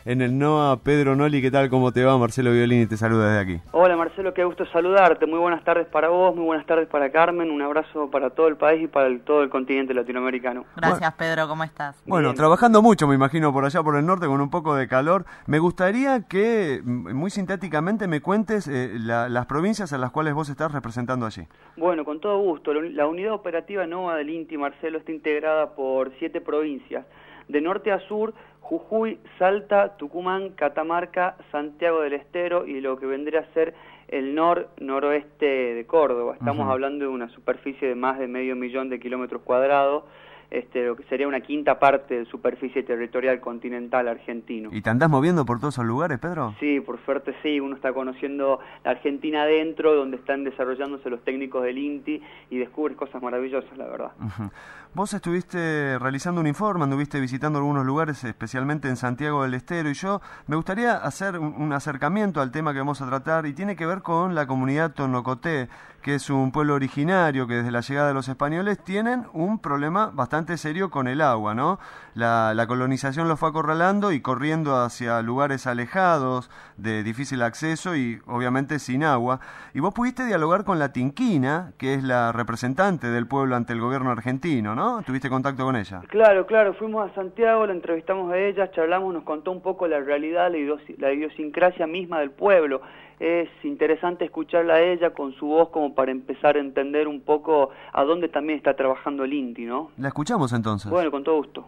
en el NOA. Pedro Noli, ¿qué tal? ¿Cómo te va? Marcelo Violini te saluda desde aquí. Hola Marcelo, qué gusto saludarte. Muy buenas tardes para vos, muy buenas tardes para Carmen. Un abrazo para todo el país y para el, todo el continente latinoamericano. Gracias, bueno, Pedro, ¿cómo estás? Bueno, Bien. Trabajando mucho, me imagino, por allá por el norte con un poco de calor. Me gustaría que, muy sintéticamente, me cuentes eh, la, las provincias a las cuales vos estás representando allí. Bueno, con todo gusto. La unidad operativa NOA del INTI, Marcelo, está integrada por siete provincias. De norte a sur, Jujuy, Salta, Tucumán, Catamarca, Santiago del Estero y lo que vendría a ser el nor-noroeste de Córdoba. Estamos uh-huh. hablando de una superficie de más de medio millón de kilómetros cuadrados, este, lo que sería una quinta parte de superficie territorial continental argentino. ¿Y te andás moviendo por todos esos lugares, Pedro? Sí, por suerte sí, uno está conociendo la Argentina adentro, donde están desarrollándose los técnicos del INTI y descubres cosas maravillosas, la verdad. Uh-huh. Vos estuviste realizando un informe, anduviste visitando algunos lugares, especialmente en Santiago del Estero, y yo me gustaría hacer un, un acercamiento al tema que vamos a tratar, y tiene que ver con la comunidad Tonocoté, que es un pueblo originario que desde la llegada de los españoles tienen un problema bastante serio con el agua, ¿no? La, la colonización los fue acorralando y corriendo hacia lugares alejados, de difícil acceso y obviamente sin agua. Y vos pudiste dialogar con la Tinquina, que es la representante del pueblo ante el gobierno argentino, ¿no? ¿Tuviste contacto con ella? Claro, claro, fuimos a Santiago, la entrevistamos a ella, charlamos, nos contó un poco la realidad, la, idios- la idiosincrasia misma del pueblo. Es interesante escucharla a ella con su voz como para empezar a entender un poco a dónde también está trabajando el INTI, ¿no? La escuchamos entonces. Bueno, con todo gusto.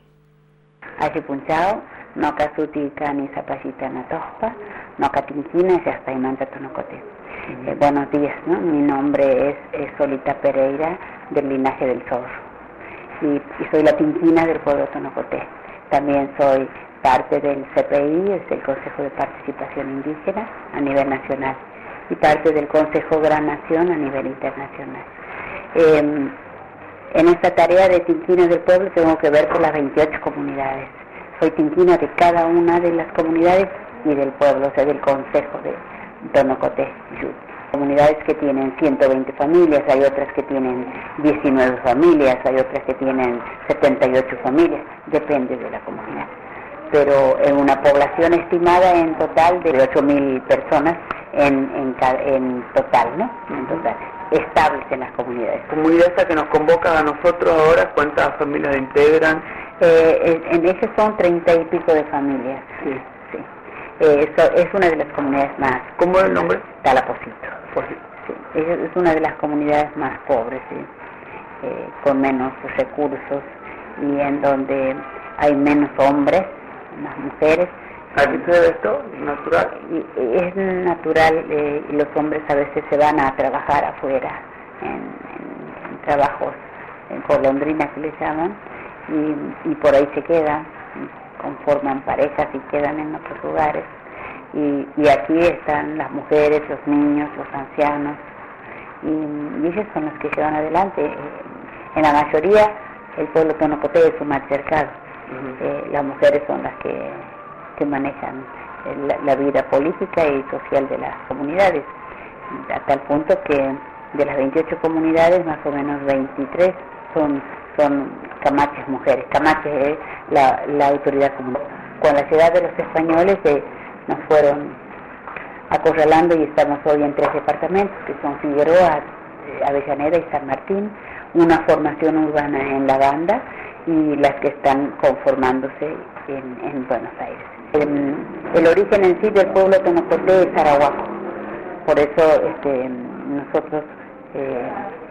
Achipunchao, no casuti cani zapallita natospa, no catinquina y hasta imanta Tonocoté. Eh, buenos días, ¿no? Mi nombre es, es Solita Pereira, del linaje del Zorro, y, y soy la tinquina del pueblo Tonocoté. También soy parte del C P I, es el Consejo de Participación Indígena a nivel nacional, y parte del Consejo Gran Nación a nivel internacional. Eh, en esta tarea de tinquina del pueblo tengo que ver con las veintiocho comunidades. Soy tinquina de cada una de las comunidades y del pueblo, o sea, del Consejo de Tonocoté. Comunidades que tienen ciento veinte familias, hay otras que tienen diecinueve familias, hay otras que tienen setenta y ocho familias, depende de la comunidad. Pero en una población estimada en total de ocho mil personas en, en, en total, ¿no? En total, estables en las comunidades. Comunidad esta que nos convoca a nosotros ahora, ¿cuántas familias integran? Eh, en, en ese son treinta y pico de familias. Sí, sí. Eh, eso es una de las comunidades más... ¿Cómo es el nombre? Talaposito. Sí. Es, es una de las comunidades más pobres, ¿sí? eh, con menos recursos y en donde hay menos hombres, más mujeres. ¿A qué se debe esto? ¿Natural? Es natural, eh, y los hombres a veces se van a trabajar afuera, en, en, en trabajos en golondrina que les llaman, y, y por ahí se quedan, conforman parejas y quedan en otros lugares. Y, y aquí están las mujeres, los niños, los ancianos, y, y ellos son los que llevan adelante. En la mayoría, el pueblo Tonocoté es un matriarcado. Uh-huh. Eh, las mujeres son las que, que manejan la, la vida política y social de las comunidades, a tal punto que de las veintiocho comunidades, más o menos veintitrés son, son camaches mujeres. Camaches es la, la autoridad comunitaria. Con la llegada de los españoles eh, nos fueron acorralando y estamos hoy en tres departamentos, que son Figueroa, Avellaneda y San Martín, una formación urbana en La Banda y las que están conformándose en, en Buenos Aires. El, el origen en sí del pueblo Tonocoté es arahuaco, por eso este, nosotros eh,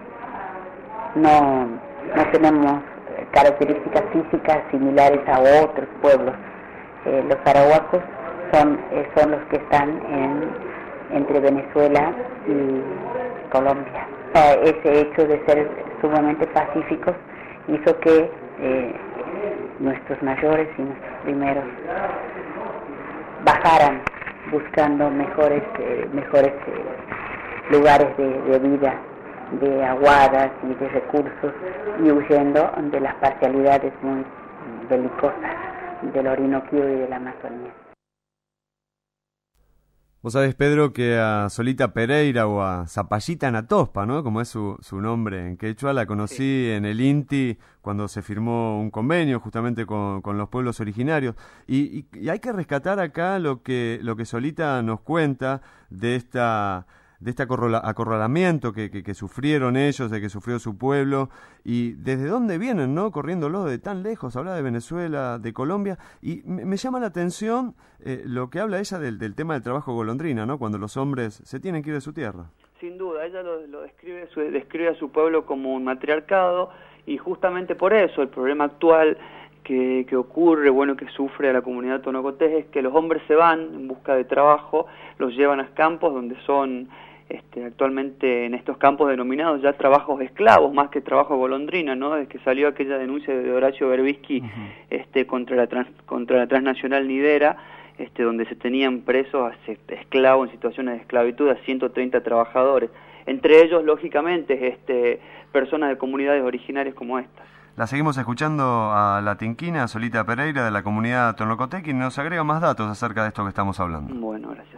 no, no tenemos características físicas similares a otros pueblos. Eh, los arahuacos son, eh, son los que están en, entre Venezuela y Colombia. O sea, ese hecho de ser sumamente pacíficos hizo que eh, nuestros mayores y nuestros primeros bajaran buscando mejores eh, mejores eh, lugares de, de vida, de aguadas y de recursos, y huyendo de las parcialidades muy belicosas del Orinoquío y de la Amazonía. Vos sabés, Pedro, que a Solita Pereira o a Zapallita Natospa, ¿no?, como es su, su nombre en quechua, la conocí sí. en el INTI cuando se firmó un convenio justamente con, con los pueblos originarios. Y, y, y hay que rescatar acá lo que, lo que Solita nos cuenta de esta... de este acorralamiento que, que, que sufrieron ellos, de que sufrió su pueblo, y desde dónde vienen, ¿no?, corriéndolo de tan lejos. Habla de Venezuela, de Colombia, y me, me llama la atención eh, lo que habla ella del, del tema del trabajo golondrina, ¿no?, cuando los hombres se tienen que ir de su tierra. Sin duda, ella lo, lo describe, su, describe a su pueblo como un matriarcado, y justamente por eso el problema actual que, que ocurre, bueno, que sufre a la comunidad tonocotés, es que los hombres se van en busca de trabajo, los llevan a campos donde son Este, actualmente en estos campos denominados ya trabajos esclavos, más que trabajo golondrina, ¿no? Desde que salió aquella denuncia de Horacio Berbisky uh-huh. este, contra la trans, contra la transnacional Nidera, este, donde se tenían presos a esclavos en situaciones de esclavitud a ciento treinta trabajadores, entre ellos, lógicamente, este, personas de comunidades originarias como estas. La seguimos escuchando a la tinquina Solita Pereira de la comunidad Tonocotequi, y nos agrega más datos acerca de esto que estamos hablando. Bueno, gracias.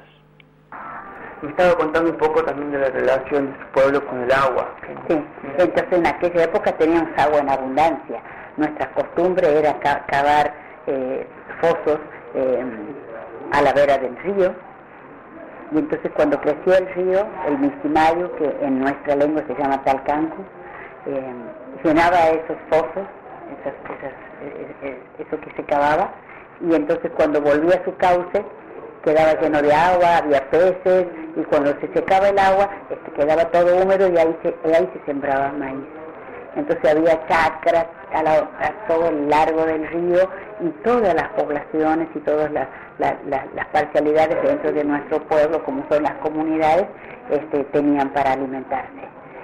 Me estaba contando un poco también de la relación de su pueblo con el agua. Sí, entonces en aquella época teníamos agua en abundancia. Nuestra costumbre era ca cavar eh, fosos eh, a la vera del río, y entonces cuando creció el río, el Mistimayo, que en nuestra lengua se llama Talcanco, eh, llenaba esos pozos, esas, esas, eh, eso que se cavaba, y entonces cuando volvía a su cauce, quedaba lleno de agua, había peces, y cuando se secaba el agua, este, quedaba todo húmedo, y ahí se, y ahí se sembraba maíz. Entonces había chacras a, la, a todo el largo del río, y todas las poblaciones y todas las, las, las, las parcialidades dentro de nuestro pueblo, como son las comunidades, este, tenían para alimentarse.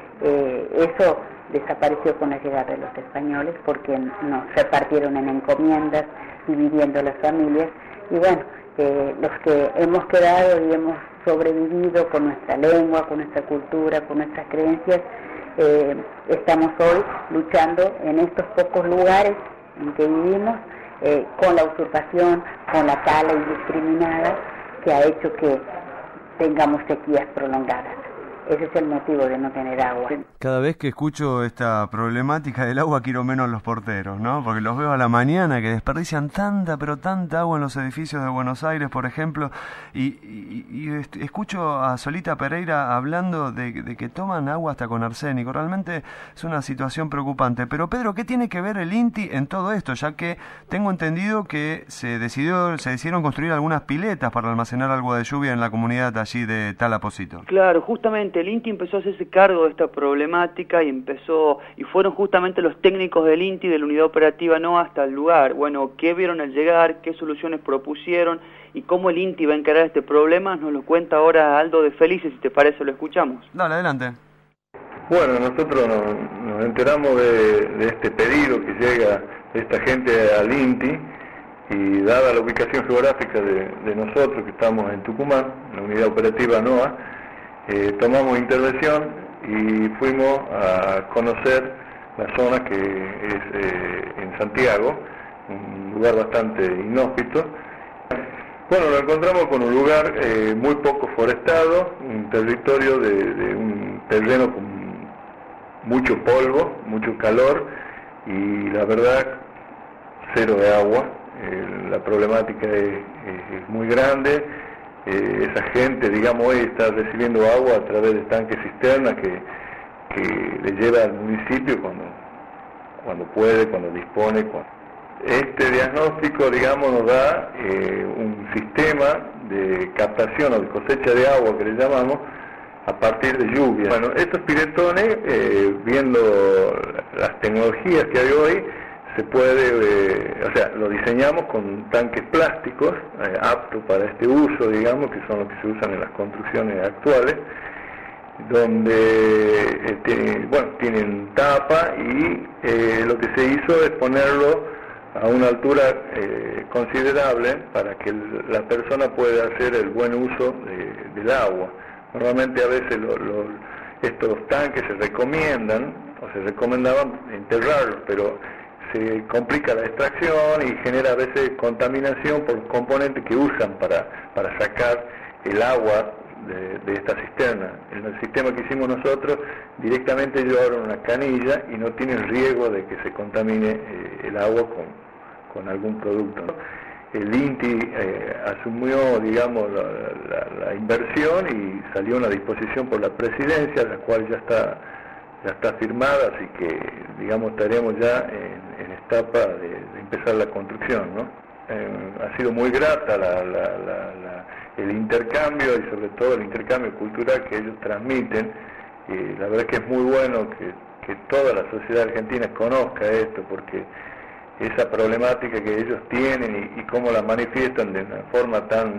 Eh, eso desapareció con la llegada de los españoles, porque nos repartieron en encomiendas, dividiendo las familias, y bueno, Eh, los que hemos quedado y hemos sobrevivido con nuestra lengua, con nuestra cultura, con nuestras creencias, eh, estamos hoy luchando en estos pocos lugares en que vivimos eh, con la usurpación, con la tala indiscriminada que ha hecho que tengamos sequías prolongadas. Ese es el motivo de no tener agua. Cada vez que escucho esta problemática del agua quiero menos los porteros, ¿no? Porque los veo a la mañana que desperdician tanta, pero tanta agua en los edificios de Buenos Aires, por ejemplo, y, y, y escucho a Solita Pereira hablando de, de que toman agua hasta con arsénico. Realmente es una situación preocupante. Pero Pedro, ¿qué tiene que ver el INTI en todo esto? Ya que tengo entendido que se decidió, se decidieron construir algunas piletas para almacenar agua de lluvia en la comunidad allí de Talaposito. Claro, justamente el INTI empezó a hacerse cargo de esta problemática y empezó y fueron justamente los técnicos del INTI, de la unidad operativa NOA, hasta el lugar. Bueno, ¿qué vieron al llegar? ¿Qué soluciones propusieron? Y cómo el INTI va a encarar este problema, nos lo cuenta ahora Aldo de Felices, si te parece, lo escuchamos. Dale, adelante. Bueno, nosotros nos, nos enteramos de, de este pedido que llega de esta gente al INTI, y dada la ubicación geográfica de, de nosotros, que estamos en Tucumán, la unidad operativa NOA, Eh, tomamos intervención y fuimos a conocer la zona que es eh, en Santiago, un lugar bastante inhóspito. Bueno, nos encontramos con un lugar eh, muy poco forestado, un territorio de, de un terreno con mucho polvo, mucho calor, y la verdad, cero de agua. Eh, la problemática es, es, es muy grande. Eh, esa gente, digamos, hoy está recibiendo agua a través de tanques cisterna que, que le lleva al municipio cuando, cuando puede, cuando dispone. Cuando... Este diagnóstico, digamos, nos da eh, un sistema de captación o de cosecha de agua, que le llamamos, a partir de lluvia. Bueno, estos piletones, eh, viendo las tecnologías que hay hoy, se puede, eh, o sea, lo diseñamos con tanques plásticos eh, aptos para este uso, digamos, que son los que se usan en las construcciones actuales, donde eh, tiene, bueno, tienen tapa, y eh, lo que se hizo es ponerlo a una altura eh, considerable para que el, la persona pueda hacer el buen uso de, del agua. Normalmente a veces lo, lo, estos tanques se recomiendan, o se recomendaban enterrarlos, pero se complica la extracción y genera a veces contaminación por componentes que usan para, para sacar el agua de, de esta cisterna. En el sistema que hicimos nosotros, directamente ellos abren una canilla y no tienen riesgo de que se contamine eh, el agua con, con algún producto, ¿no? El INTI eh, asumió, digamos, la, la, la inversión y salió una disposición por la presidencia, la cual ya está ya está firmada, así que, digamos, estaremos ya en, en etapa de, de empezar la construcción, ¿no? Eh, ha sido muy grata la, la, la, la, el intercambio y sobre todo el intercambio cultural que ellos transmiten, y la verdad es que es muy bueno que, que toda la sociedad argentina conozca esto, porque esa problemática que ellos tienen y, y cómo la manifiestan de una forma tan,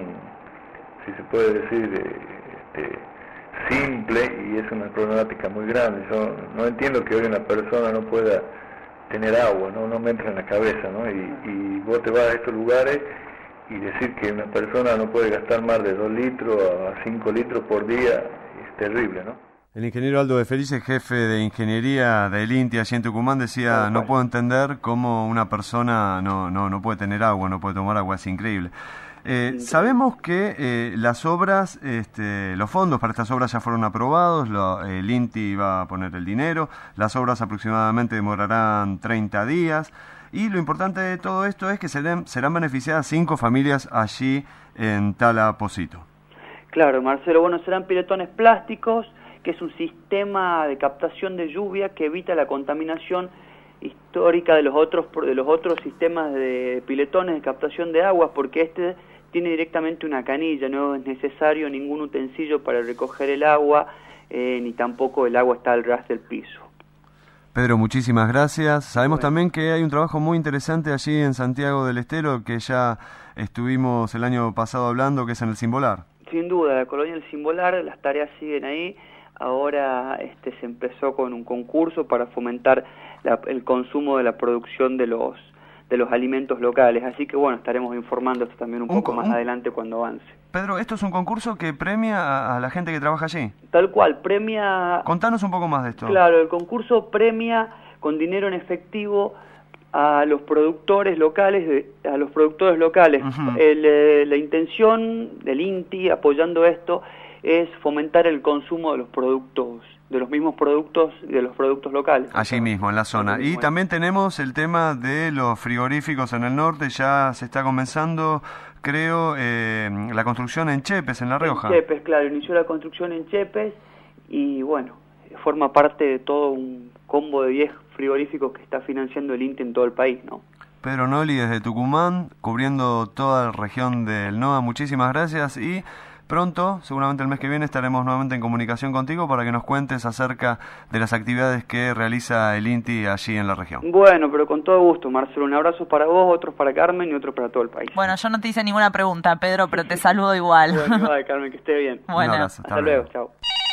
si se puede decir, este, simple, y es una problemática muy grande. Yo no entiendo que hoy una persona no pueda tener agua, no, no me entra en la cabeza, ¿no? Y, y vos te vas a estos lugares y decir que una persona no puede gastar más de dos litros a cinco litros por día es terrible, ¿no? El ingeniero Aldo de Felice, jefe de ingeniería del INTI allí en Tucumán, decía, no puedo entender cómo una persona no, no, no puede tener agua, no puede tomar agua, es increíble. Eh, sabemos que eh, las obras, este, los fondos para estas obras ya fueron aprobados, lo, el INTI va a poner el dinero, las obras aproximadamente demorarán treinta días, y lo importante de todo esto es que serán, serán beneficiadas cinco familias allí en Tala Pocito. Claro, Marcelo, bueno, serán piletones plásticos, que es un sistema de captación de lluvia que evita la contaminación histórica de los otros de los otros sistemas de piletones de captación de aguas, porque este tiene directamente una canilla, no es necesario ningún utensilio para recoger el agua, eh, ni tampoco el agua está al ras del piso. Pedro, muchísimas gracias. Sabemos bueno. también que hay un trabajo muy interesante allí en Santiago del Estero, que ya estuvimos el año pasado hablando, que es en el Cimbolar. Sin duda, la colonia del Cimbolar, las tareas siguen ahí. Ahora este, se empezó con un concurso para fomentar la, el consumo de la producción de los de los alimentos locales, así que bueno, estaremos informando esto también un, un poco un, más adelante cuando avance. Pedro, ¿esto es un concurso que premia a, a la gente que trabaja allí? Tal cual, premia... Contanos un poco más de esto. Claro, el concurso premia con dinero en efectivo a los productores locales, de, a los productores locales. Uh-huh. el, eh, la intención del INTI apoyando esto es fomentar el consumo de los productos, de los mismos productos, de los productos locales. Allí mismo, en la zona. Y también tenemos el tema de los frigoríficos en el norte, ya se está comenzando, creo, eh, la construcción en Chepes, en La Rioja. En Chepes, claro, inició la construcción en Chepes y bueno, forma parte de todo un combo de diez frigoríficos que está financiando el INTI en todo el país, ¿no? Pedro Noli desde Tucumán, cubriendo toda la región del NOA, muchísimas gracias y... Pronto, seguramente el mes que viene, estaremos nuevamente en comunicación contigo para que nos cuentes acerca de las actividades que realiza el INTI allí en la región. Bueno, pero con todo gusto, Marcelo. Un abrazo para vos, otros para Carmen y otros para todo el país. Bueno, yo no te hice ninguna pregunta, Pedro, pero te saludo igual. Bueno, igual, Carmen, que esté bien. Bueno, un abrazo, hasta, hasta luego, chao.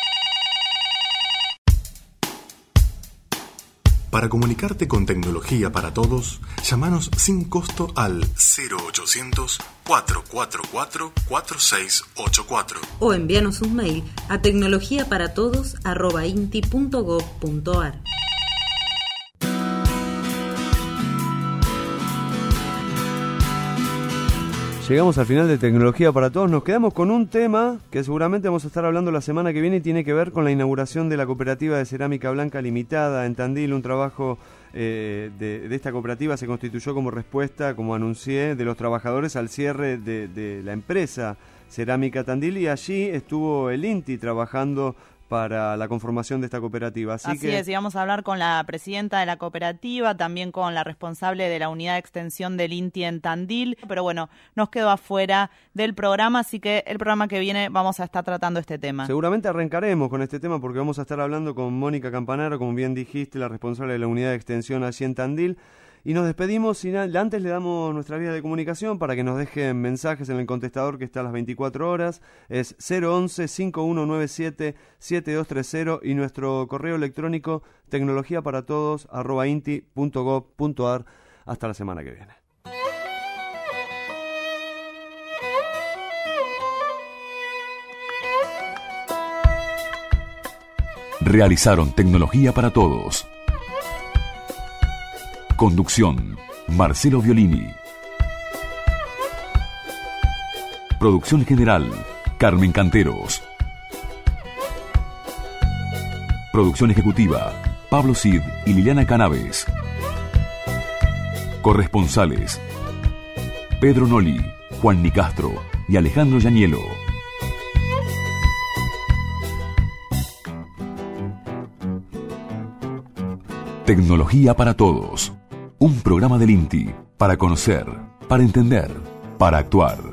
Para comunicarte con Tecnología para Todos, llámanos sin costo al cero ochocientos, cuatrocientos cuarenta y cuatro, cuatro seis ocho cuatro o envíanos un mail a tecnologiaparatodos arroba inti punto gob punto ar. Llegamos al final de Tecnología para Todos. Nos quedamos con un tema que seguramente vamos a estar hablando la semana que viene y tiene que ver con la inauguración de la cooperativa de cerámica blanca limitada en Tandil. Un trabajo eh, de, de esta cooperativa se constituyó como respuesta, como anuncié, de los trabajadores al cierre de, de la empresa Cerámica Tandil, y allí estuvo el INTI trabajando para la conformación de esta cooperativa. Así, Así que... es, y vamos a hablar con la presidenta de la cooperativa, también con la responsable de la unidad de extensión del INTI en Tandil, pero bueno, nos quedó afuera del programa, así que el programa que viene vamos a estar tratando este tema. Seguramente arrancaremos con este tema porque vamos a estar hablando con Mónica Campanaro, como bien dijiste, la responsable de la unidad de extensión allí en Tandil. Y nos despedimos y antes le damos nuestra vía de comunicación para que nos dejen mensajes en el contestador que está a las veinticuatro horas. Es cero once, cinco uno nueve siete, siete dos tres cero y nuestro correo electrónico tecnologiaparatodos arroba inti punto gob punto ar. Hasta la semana que viene. Realizaron Tecnología para Todos. Conducción, Marcelo Violini. Producción general, Carmen Canteros. Producción ejecutiva, Pablo Cid y Liliana Canaves. Corresponsales, Pedro Noli, Juan Nicastro y Alejandro Yanielo. Tecnología para Todos. Un programa del INTI para conocer, para entender, para actuar.